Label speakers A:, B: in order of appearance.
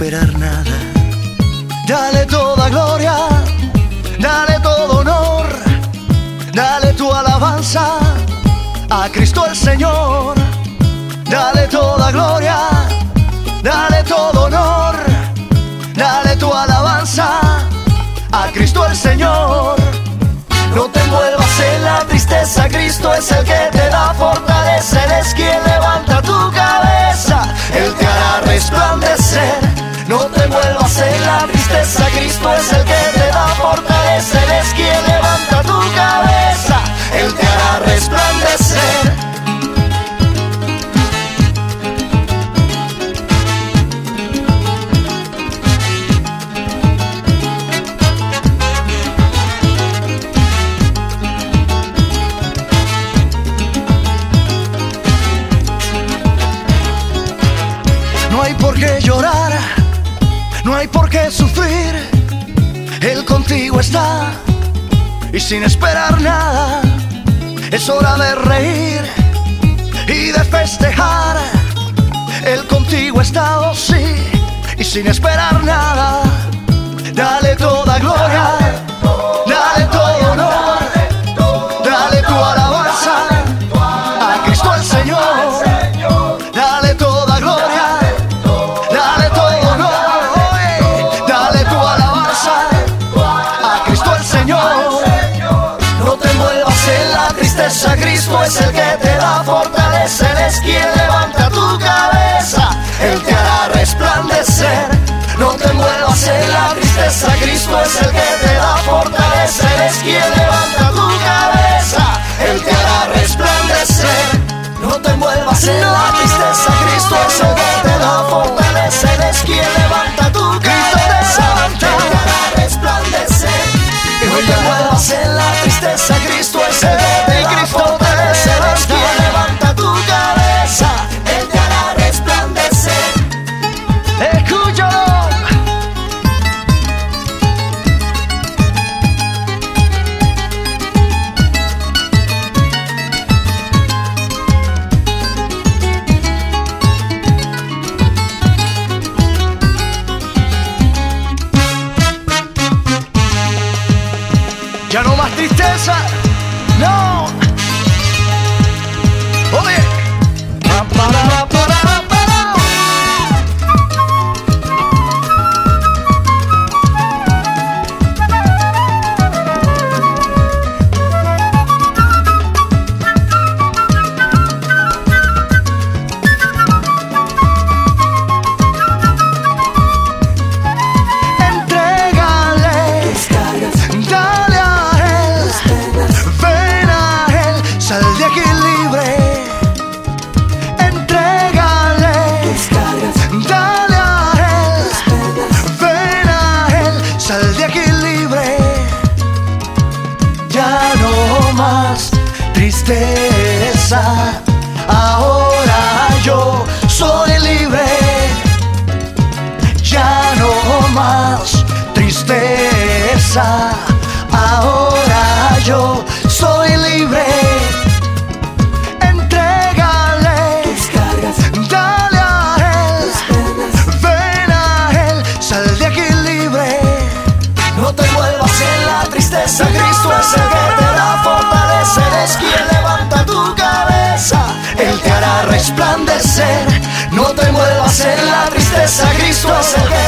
A: esperar nada. Dale toda gloria, dale todo honor, dale tu alabanza a Cristo el Señor. Dale toda gloria, dale todo honor, dale tu alabanza a Cristo el Señor. No te envuelvas en la tristeza, Cristo es el que te da fortaleza. Él es quien levanta tu cabeza, Él te hará resplandecer. No te envuelvas en la tristeza, Cristo es el que te da fortaleza. Él es quien levanta tu cabeza, Él te hará resplandecer. No hay por qué llorar, no hay por qué sufrir. Él contigo está y sin esperar nada. Es hora de reír y de festejar. Él contigo está, oh sí, y sin esperar nada. Dale toda gloria, dale todo honor, dale tu alabanza a Cristo el Señor. Dale toda gloria, dale todo honor, dale tu alabanza a Cristo el Señor. No te envuelvas en la tristeza, Cristo es el que te da fortaleza. Él es quien levanta tu cabeza, Él te hará resplandecer. No te envuelvas en la tristeza, Cristo es el que te da fortaleza. Él es quien levanta tu cabeza, Él te hará resplandecer. No te envuelvas en la tristeza, Cristo es el que te da fortaleza. Él es quien levanta tu cabeza, Él te hará resplandecer. No te envuelvas en la tristeza, Cristo es el que te da fortaleza. Él es quien levanta tu cabeza, Él te hará resplandecer. Escúchalo. Ya no más tristeza, no. Oye, tristeza, ahora yo soy libre. Ya no más tristeza, ahora yo soy libre. Entrégale tus cargas, dale a Él, ven a Él, sal de aquí libre. No te envuelvas en la tristeza, Cristo es el que te da fortaleza. Él es quien levanta tu cabeza, Él te hará resplandecer. No te envuelvas en la tristeza, Cristo es el que